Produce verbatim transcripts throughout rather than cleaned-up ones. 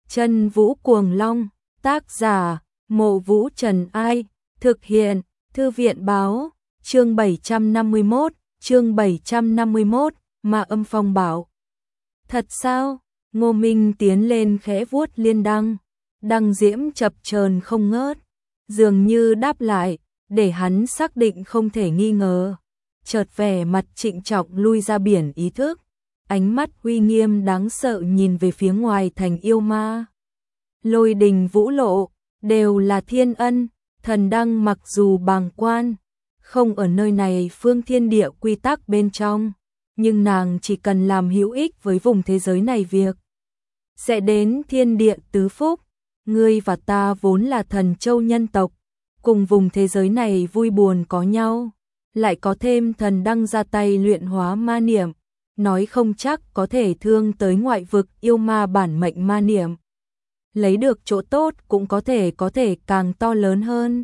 Chân Vũ Cuồng Long, tác giả, Mộ Vũ Trần Ai, thực hiện, Thư viện Báo, chương bảy trăm năm mươi mốt, chương bảy trăm năm mươi mốt, Ma Âm Phong bảo. Thật sao? Ngô Minh tiến lên khẽ vuốt liên đăng, đăng diễm chập chờn không ngớt, dường như đáp lại, để hắn xác định không thể nghi ngờ. Chợt vẻ mặt trịnh trọng lui ra biển ý thức, ánh mắt uy nghiêm đáng sợ nhìn về phía ngoài thành yêu ma. Lôi đình vũ lộ, đều là thiên ân, thần đăng mặc dù bàng quan, không ở nơi này phương thiên địa quy tắc bên trong, nhưng nàng chỉ cần làm hữu ích với vùng thế giới này việc sẽ đến thiên địa tứ phúc. Ngươi và ta vốn là thần châu nhân tộc, cùng vùng thế giới này vui buồn có nhau, lại có thêm thần đăng ra tay luyện hóa ma niệm, nói không chắc có thể thương tới ngoại vực yêu ma bản mệnh ma niệm. Lấy được chỗ tốt cũng có thể có thể càng to lớn hơn.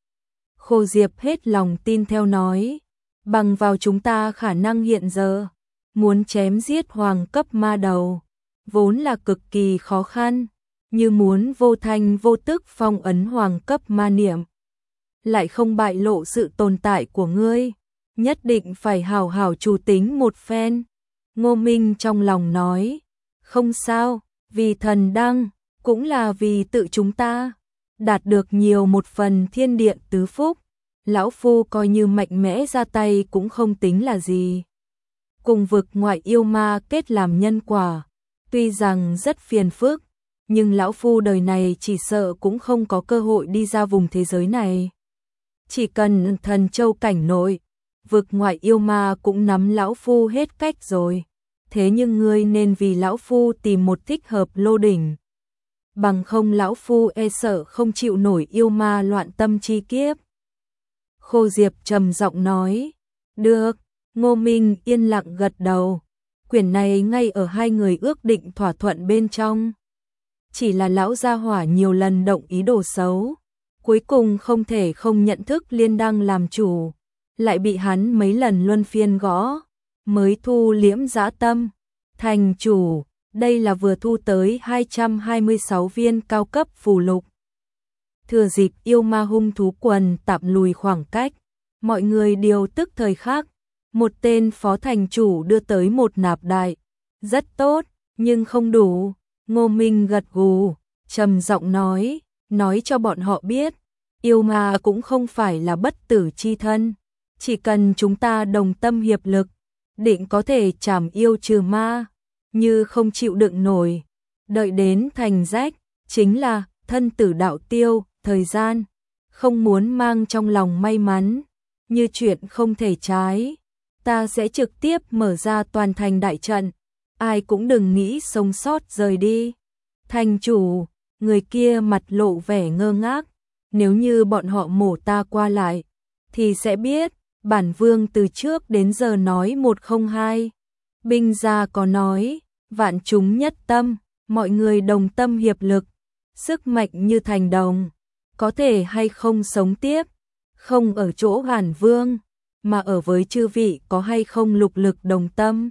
Khô Diệp hết lòng tin theo nói, bằng vào chúng ta khả năng hiện giờ, muốn chém giết hoàng cấp ma đầu, vốn là cực kỳ khó khăn, như muốn vô thanh vô tức phong ấn hoàng cấp ma niệm, lại không bại lộ sự tồn tại của ngươi, nhất định phải hào hào chủ tính một phen. Ngô Minh trong lòng nói, không sao, vì thần đăng, cũng là vì tự chúng ta, đạt được nhiều một phần thiên địa tứ phúc, lão phu coi như mạnh mẽ ra tay cũng không tính là gì. Cùng vực ngoại yêu ma kết làm nhân quả, tuy rằng rất phiền phức, nhưng lão phu đời này chỉ sợ cũng không có cơ hội đi ra vùng thế giới này. Chỉ cần thần châu cảnh nội, vực ngoại yêu ma cũng nắm lão phu hết cách rồi. Thế nhưng ngươi nên vì lão phu tìm một thích hợp lô đỉnh, bằng không lão phu e sợ không chịu nổi yêu ma loạn tâm chi kiếp. Khô Diệp trầm giọng nói, được. Ngô Minh yên lặng gật đầu, quyển này ngay ở hai người ước định thỏa thuận bên trong. Chỉ là lão gia hỏa nhiều lần động ý đồ xấu, cuối cùng không thể không nhận thức liên đăng làm chủ, lại bị hắn mấy lần luân phiên gõ, mới thu liễm dã tâm. Thành chủ, đây là vừa thu tới hai trăm hai mươi sáu viên cao cấp phù lục. Thừa dịp yêu ma hung thú quần tạm lùi khoảng cách, mọi người điều tức thời khắc, một tên phó thành chủ đưa tới một nạp đại. Rất tốt, nhưng không đủ. Ngô Minh gật gù, trầm giọng nói, nói cho bọn họ biết, yêu ma cũng không phải là bất tử chi thân, chỉ cần chúng ta đồng tâm hiệp lực, định có thể trảm yêu trừ ma. Như không chịu đựng nổi, đợi đến thành rách, chính là thân tử đạo tiêu, thời gian, không muốn mang trong lòng may mắn, như chuyện không thể trái, ta sẽ trực tiếp mở ra toàn thành đại trận, ai cũng đừng nghĩ sống sót rời đi. Thành chủ, người kia mặt lộ vẻ ngơ ngác, nếu như bọn họ mổ ta qua lại, thì sẽ biết, bản vương từ trước đến giờ nói một không hai. Binh gia có nói, vạn chúng nhất tâm, mọi người đồng tâm hiệp lực, sức mạnh như thành đồng, có thể hay không sống tiếp, không ở chỗ bản vương, mà ở với chư vị có hay không lục lực đồng tâm.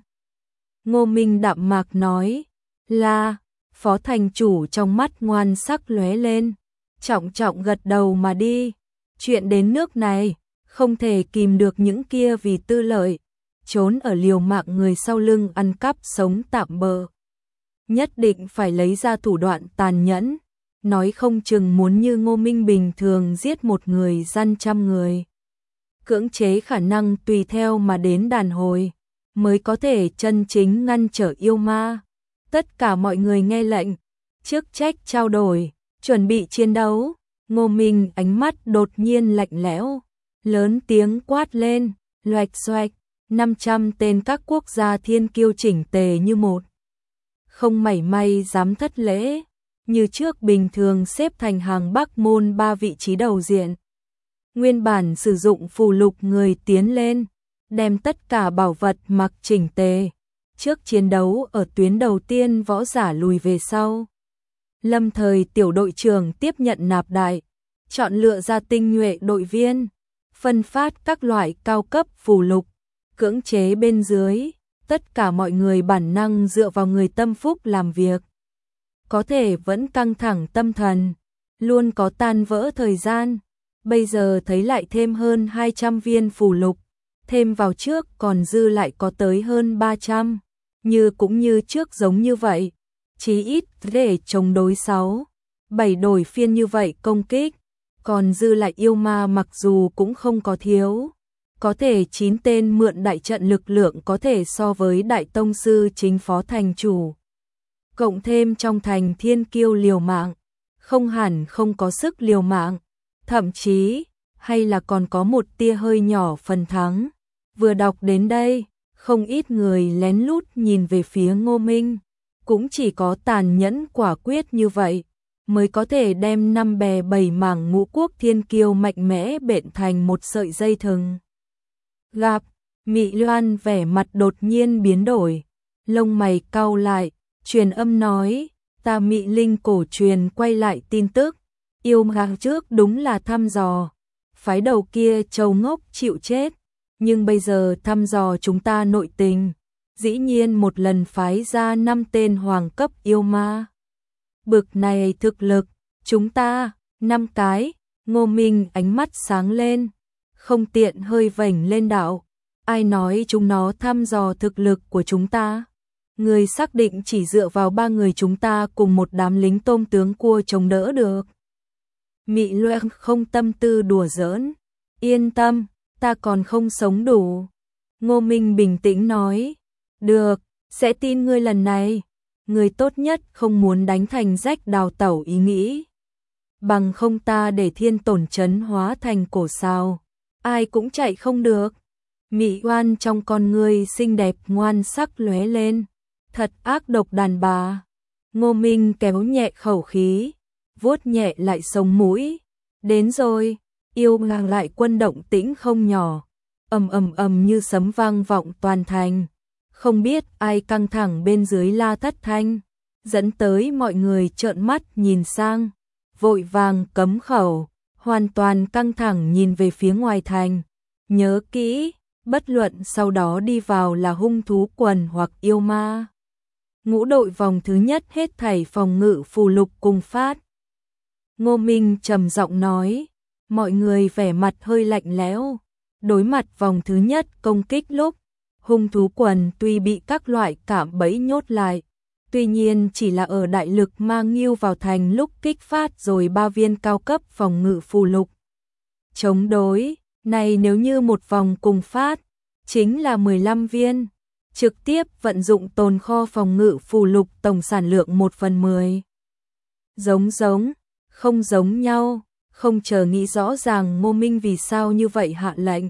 Ngô Minh đạm mạc nói, là, phó thành chủ trong mắt ngoan sắc lóe lên, trọng trọng gật đầu mà đi, chuyện đến nước này, không thể kìm được những kia vì tư lợi, trốn ở liều mạng người sau lưng ăn cắp sống tạm bợ. Nhất định phải lấy ra thủ đoạn tàn nhẫn, nói không chừng muốn như Ngô Minh bình thường giết một người dăn trăm người. Cưỡng chế khả năng tùy theo mà đến đàn hồi, mới có thể chân chính ngăn trở yêu ma. Tất cả mọi người nghe lệnh, chức trách trao đổi, chuẩn bị chiến đấu. Ngô Minh ánh mắt đột nhiên lạnh lẽo, lớn tiếng quát lên, loạch xoạch. năm trăm tên các quốc gia thiên kiêu chỉnh tề như một, không mảy may dám thất lễ, như trước bình thường xếp thành hàng Bắc môn ba vị trí đầu diện. Nguyên bản sử dụng phù lục người tiến lên, đem tất cả bảo vật mặc chỉnh tề, trước chiến đấu ở tuyến đầu tiên võ giả lùi về sau. Lâm thời tiểu đội trưởng tiếp nhận nạp đại, chọn lựa ra tinh nhuệ đội viên, phân phát các loại cao cấp phù lục, cưỡng chế bên dưới, tất cả mọi người bản năng dựa vào người tâm phúc làm việc. có thể vẫn căng thẳng tâm thần, luôn có tan vỡ thời gian. Bây giờ thấy lại thêm hơn hai trăm viên phù lục, thêm vào trước còn dư lại có tới hơn ba trăm, như cũng như trước giống như vậy, chí ít để chống đối sáu, bảy đổi phiên như vậy công kích, còn dư lại yêu ma mặc dù cũng không có thiếu, có thể chín tên mượn đại trận lực lượng có thể so với đại tông sư chính phó thành chủ. Cộng thêm trong thành thiên kiêu liều mạng, không hẳn không có sức liều mạng, thậm chí hay là còn có một tia hơi nhỏ phần thắng. Vừa đọc đến đây, không ít người lén lút nhìn về phía Ngô Minh, cũng chỉ có tàn nhẫn quả quyết như vậy mới có thể đem năm bè bảy mảng ngũ quốc thiên kiêu mạnh mẽ bện thành một sợi dây thừng. Gặp, Mị Loan vẻ mặt đột nhiên biến đổi, lông mày cau lại, truyền âm nói, ta Mị Linh cổ truyền quay lại tin tức, yêu ma trước đúng là thăm dò, phái đầu kia trâu ngốc chịu chết, nhưng bây giờ thăm dò chúng ta nội tình, dĩ nhiên một lần phái ra năm tên hoàng cấp yêu ma. Bực này thực lực, chúng ta, năm cái, Ngô Minh ánh mắt sáng lên, không tiện hơi vểnh lên đạo, ai nói chúng nó thăm dò thực lực của chúng ta. Người xác định chỉ dựa vào ba người chúng ta cùng một đám lính tôm tướng cua chống đỡ được. Mị Loan không tâm tư đùa giỡn, yên tâm, ta còn không sống đủ. Ngô Minh bình tĩnh nói, được, sẽ tin ngươi lần này, người tốt nhất không muốn đánh thành rách đào tẩu ý nghĩ. Bằng không ta để thiên tổn chấn hóa thành cổ sao, ai cũng chạy không được. Mị Oan trong con ngươi xinh đẹp ngoan sắc lóe lên, thật ác độc đàn bà. Ngô Minh kéo nhẹ khẩu khí, vuốt nhẹ lại sống mũi. Đến rồi, yêu ngang lại quân động tĩnh không nhỏ, ầm ầm ầm như sấm vang vọng toàn thành. Không biết ai căng thẳng bên dưới la thất thanh, dẫn tới mọi người trợn mắt nhìn sang, vội vàng cấm khẩu, hoàn toàn căng thẳng nhìn về phía ngoài thành. Nhớ kỹ, bất luận sau đó đi vào là hung thú quần hoặc yêu ma. Ngũ đội vòng thứ nhất hết thảy phòng ngự phù lục cùng phát. Ngô Minh trầm giọng nói, mọi người vẻ mặt hơi lạnh lẽo. Đối mặt vòng thứ nhất công kích lúc, hung thú quần tuy bị các loại cạm bẫy nhốt lại, tuy nhiên chỉ là ở đại lực ma nghiêu vào thành lúc kích phát rồi ba viên cao cấp phòng ngự phù lục. Chống đối, này nếu như một vòng cùng phát, chính là mười lăm viên, trực tiếp vận dụng tồn kho phòng ngự phù lục tổng sản lượng một phần mười. Giống giống, không giống nhau, không chờ nghĩ rõ ràng Ngô Minh vì sao như vậy hạ lệnh.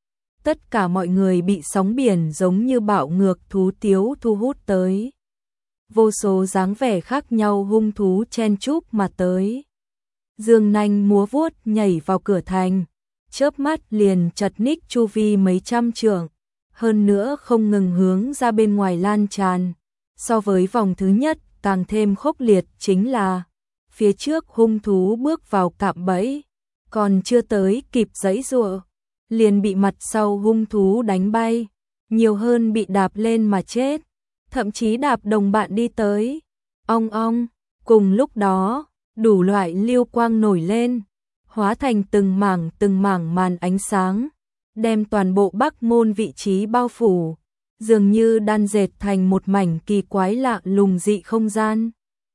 Tất cả mọi người bị sóng biển giống như bạo ngược thú tiếu thu hút tới. Vô số dáng vẻ khác nhau hung thú chen chúc mà tới. Dương nanh múa vuốt nhảy vào cửa thành, chớp mắt liền chật ních chu vi mấy trăm trượng, hơn nữa không ngừng hướng ra bên ngoài lan tràn. So với vòng thứ nhất càng thêm khốc liệt chính là phía trước hung thú bước vào cạm bẫy, còn chưa tới kịp giãy giụa, liền bị mặt sau hung thú đánh bay, nhiều hơn bị đạp lên mà chết, thậm chí đạp đồng bạn đi tới. Ong ong, cùng lúc đó, đủ loại lưu quang nổi lên, hóa thành từng mảng từng mảng màn ánh sáng, đem toàn bộ Bắc Môn vị trí bao phủ, dường như đan dệt thành một mảnh kỳ quái lạ lùng dị không gian.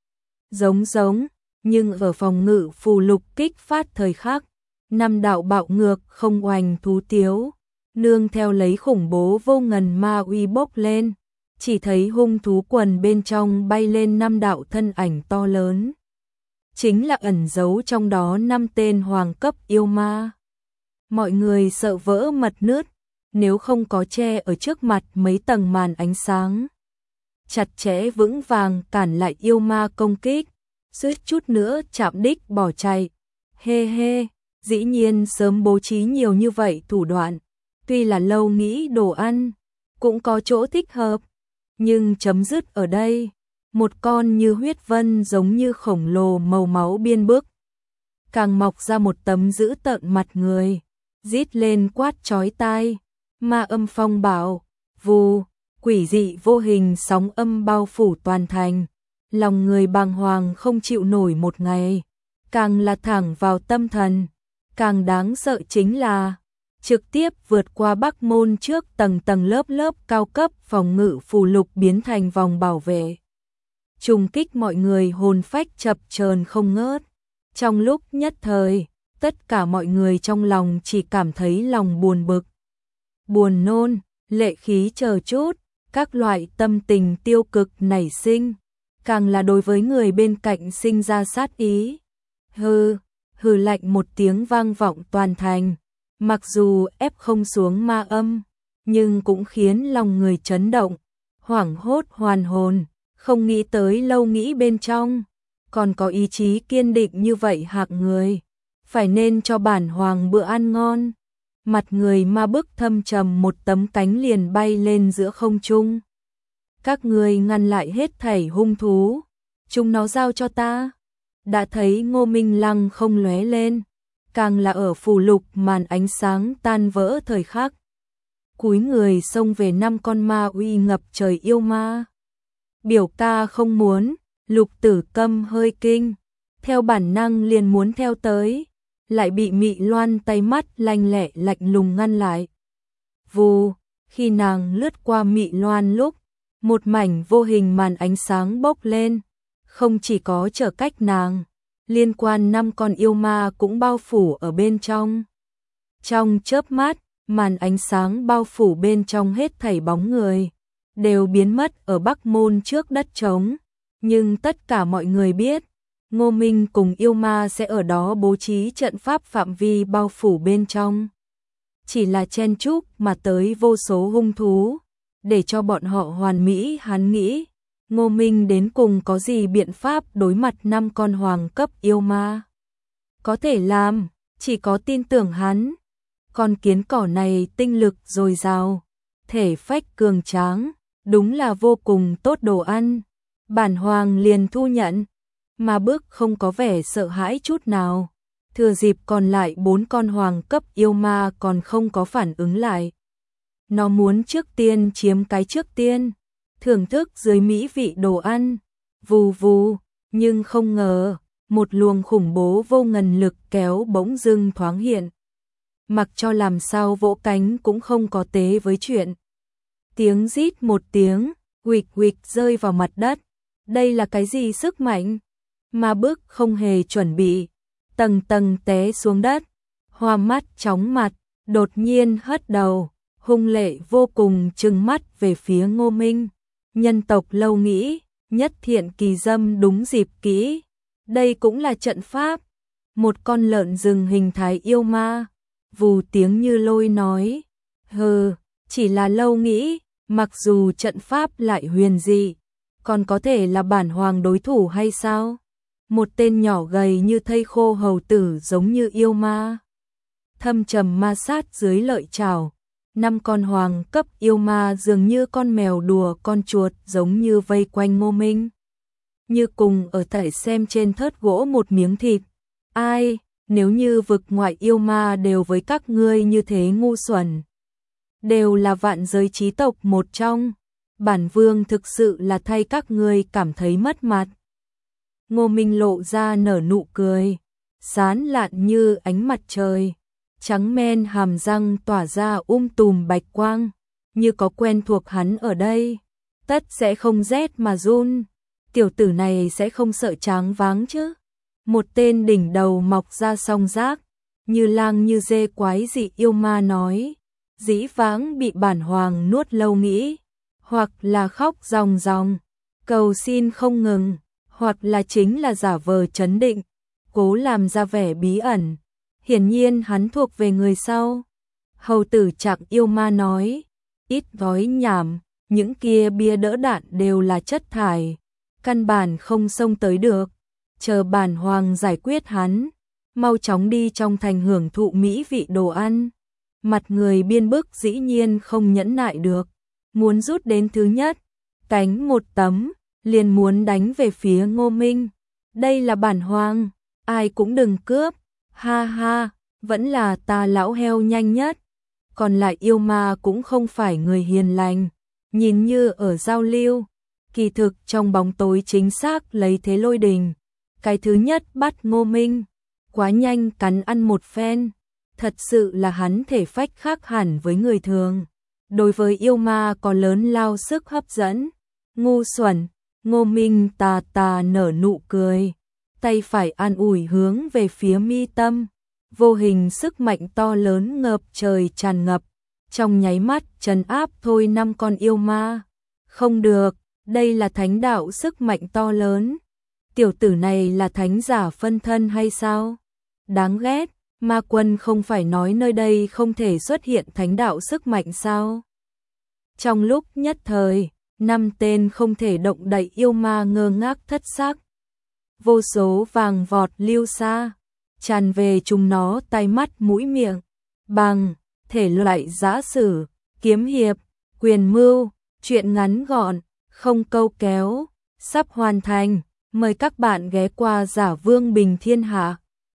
Giống giống, nhưng ở phòng ngự phù lục kích phát thời khắc, năm đạo bạo ngược không oanh thú tiếu, nương theo lấy khủng bố vô ngần ma uy bốc lên, chỉ thấy hung thú quần bên trong bay lên năm đạo thân ảnh to lớn. Chính là ẩn giấu trong đó năm tên hoàng cấp yêu ma. Mọi người sợ vỡ mật nứt, nếu không có che ở trước mặt mấy tầng màn ánh sáng chặt chẽ vững vàng cản lại yêu ma công kích, suýt chút nữa chạm đích bỏ chạy. Hê hê, dĩ nhiên sớm bố trí nhiều như vậy thủ đoạn, tuy là lâu nghĩ đồ ăn, cũng có chỗ thích hợp, nhưng chấm dứt ở đây. Một con như huyết vân giống như khổng lồ màu máu biên bức, càng mọc ra một tấm dữ tợn mặt người, rít lên quát chói tai, ma âm phong bảo, vù, quỷ dị vô hình sóng âm bao phủ toàn thành, lòng người bàng hoàng không chịu nổi một ngày, càng là thẳng vào tâm thần, càng đáng sợ chính là trực tiếp vượt qua Bắc Môn trước tầng tầng lớp lớp cao cấp phòng ngự phù lục biến thành vòng bảo vệ. Trùng kích mọi người hồn phách chập chờn không ngớt. Trong lúc nhất thời, tất cả mọi người trong lòng chỉ cảm thấy lòng buồn bực, buồn nôn, lệ khí chờ chút, các loại tâm tình tiêu cực nảy sinh, càng là đối với người bên cạnh sinh ra sát ý. Hừ, hừ lạnh một tiếng vang vọng toàn thành, mặc dù ép không xuống ma âm, nhưng cũng khiến lòng người chấn động, hoảng hốt hoàn hồn, không nghĩ tới lâu nghĩ bên trong, còn có ý chí kiên định như vậy hạng người, phải nên cho bản hoàng bữa ăn ngon. Mặt người ma bức thâm trầm một tấm cánh liền bay lên giữa không trung. Các người ngăn lại hết thảy hung thú, chúng nó giao cho ta. Đã thấy Ngô Minh Lăng không lóe lên, càng là ở phù lục màn ánh sáng tan vỡ thời khắc. Cúi người xông về năm con ma uy ngập trời yêu ma. Biểu ca không muốn, Lục Tử Câm hơi kinh, theo bản năng liền muốn theo tới, lại bị Mị Loan tay mắt lanh lẹ lạnh lùng ngăn lại. Vù, khi nàng lướt qua Mị Loan lúc, một mảnh vô hình màn ánh sáng bốc lên, không chỉ có trở cách nàng, liên quan năm con yêu ma cũng bao phủ ở bên trong. Trong chớp mắt, màn ánh sáng bao phủ bên trong hết thảy bóng người, đều biến mất ở Bắc Môn trước đất trống, nhưng tất cả mọi người biết, Ngô Minh cùng yêu ma sẽ ở đó bố trí trận pháp phạm vi bao phủ bên trong. Chỉ là chen chúc mà tới vô số hung thú, để cho bọn họ hoàn mỹ hắn nghĩ, Ngô Minh đến cùng có gì biện pháp đối mặt năm con hoàng cấp yêu ma. Có thể làm, chỉ có tin tưởng hắn. Con kiến cỏ này tinh lực dồi dào, thể phách cường tráng, đúng là vô cùng tốt đồ ăn. Bản hoàng liền thu nhận, mà bước không có vẻ sợ hãi chút nào. Thừa dịp còn lại bốn con hoàng cấp yêu ma còn không có phản ứng lại. Nó muốn trước tiên chiếm cái trước tiên, thưởng thức dưới mỹ vị đồ ăn, vù vù, nhưng không ngờ, một luồng khủng bố vô ngần lực kéo bỗng dưng thoáng hiện. Mặc cho làm sao vỗ cánh cũng không có tế với chuyện. Tiếng rít một tiếng, huỵch huỵch rơi vào mặt đất. Đây là cái gì sức mạnh? Mà bước không hề chuẩn bị, tầng tầng té xuống đất, hoa mắt chóng mặt, đột nhiên hất đầu, hung lệ vô cùng trừng mắt về phía Ngô Minh. Nhân tộc lâu nghĩ, nhất thiện kỳ dâm đúng dịp kỹ. Đây cũng là trận pháp. Một con lợn rừng hình thái yêu ma, vù tiếng như lôi nói, hừ, chỉ là lâu nghĩ, mặc dù trận pháp lại huyền dị, còn có thể là bản hoàng đối thủ hay sao? Một tên nhỏ gầy như thây khô hầu tử giống như yêu ma. Thâm trầm ma sát dưới lợi chảo, năm con hoàng cấp yêu ma dường như con mèo đùa con chuột giống như vây quanh Ngô Minh. Như cùng ở tại xem trên thớt gỗ một miếng thịt. Ai, nếu như vực ngoại yêu ma đều với các ngươi như thế ngu xuẩn, đều là vạn giới trí tộc một trong, bản vương thực sự là thay các ngươi cảm thấy mất mặt. Ngô Minh lộ ra nở nụ cười, sán lạn như ánh mặt trời, trắng men hàm răng tỏa ra um tùm bạch quang, như có quen thuộc hắn ở đây, tất sẽ không rét mà run. Tiểu tử này sẽ không sợ tráng váng chứ? Một tên đỉnh đầu mọc ra song giác, như lang như dê quái dị yêu ma nói, dĩ vãng bị bản hoàng nuốt lâu nghĩ, hoặc là khóc ròng ròng, cầu xin không ngừng, hoặc là chính là giả vờ trấn định, cố làm ra vẻ bí ẩn. Hiển nhiên hắn thuộc về người sau. Hầu tử Trạc yêu ma nói, ít nói nhảm, những kia bia đỡ đạn đều là chất thải, căn bản không xông tới được. Chờ bản hoàng giải quyết hắn, mau chóng đi trong thành hưởng thụ mỹ vị đồ ăn. Mặt người biên bức dĩ nhiên không nhẫn nại được, muốn rút đến thứ nhất, cánh một tấm, liền muốn đánh về phía Ngô Minh. Đây là bản hoàng, ai cũng đừng cướp, ha ha, vẫn là ta lão heo nhanh nhất. Còn lại yêu ma cũng không phải người hiền lành, nhìn như ở giao lưu, Kỳ thực trong bóng tối chính xác lấy thế lôi đình. Cái thứ nhất bắt Ngô Minh, quá nhanh cắn ăn một phen. Thật sự là hắn thể phách khác hẳn với người thường. Đối với yêu ma có lớn lao sức hấp dẫn. Ngu xuẩn, Ngô Minh tà tà nở nụ cười. Tay phải an ủi hướng về phía mi tâm. Vô hình sức mạnh to lớn ngập trời tràn ngập. Trong nháy mắt trấn áp thôi năm con yêu ma. Không được, đây là thánh đạo sức mạnh to lớn. Tiểu tử này là thánh giả phân thân hay sao? Đáng ghét, ma quân không phải nói nơi đây không thể xuất hiện thánh đạo sức mạnh sao? Trong lúc nhất thời, năm tên không thể động đậy yêu ma ngơ ngác thất xác. Vô số vàng vọt lưu xa, tràn về chúng nó tai mắt mũi miệng. Bằng, thể loại giã sử, kiếm hiệp, quyền mưu, truyện ngắn gọn, không câu kéo, sắp hoàn thành. Mời các bạn ghé qua Giả Vương Bình Thiên Hạ.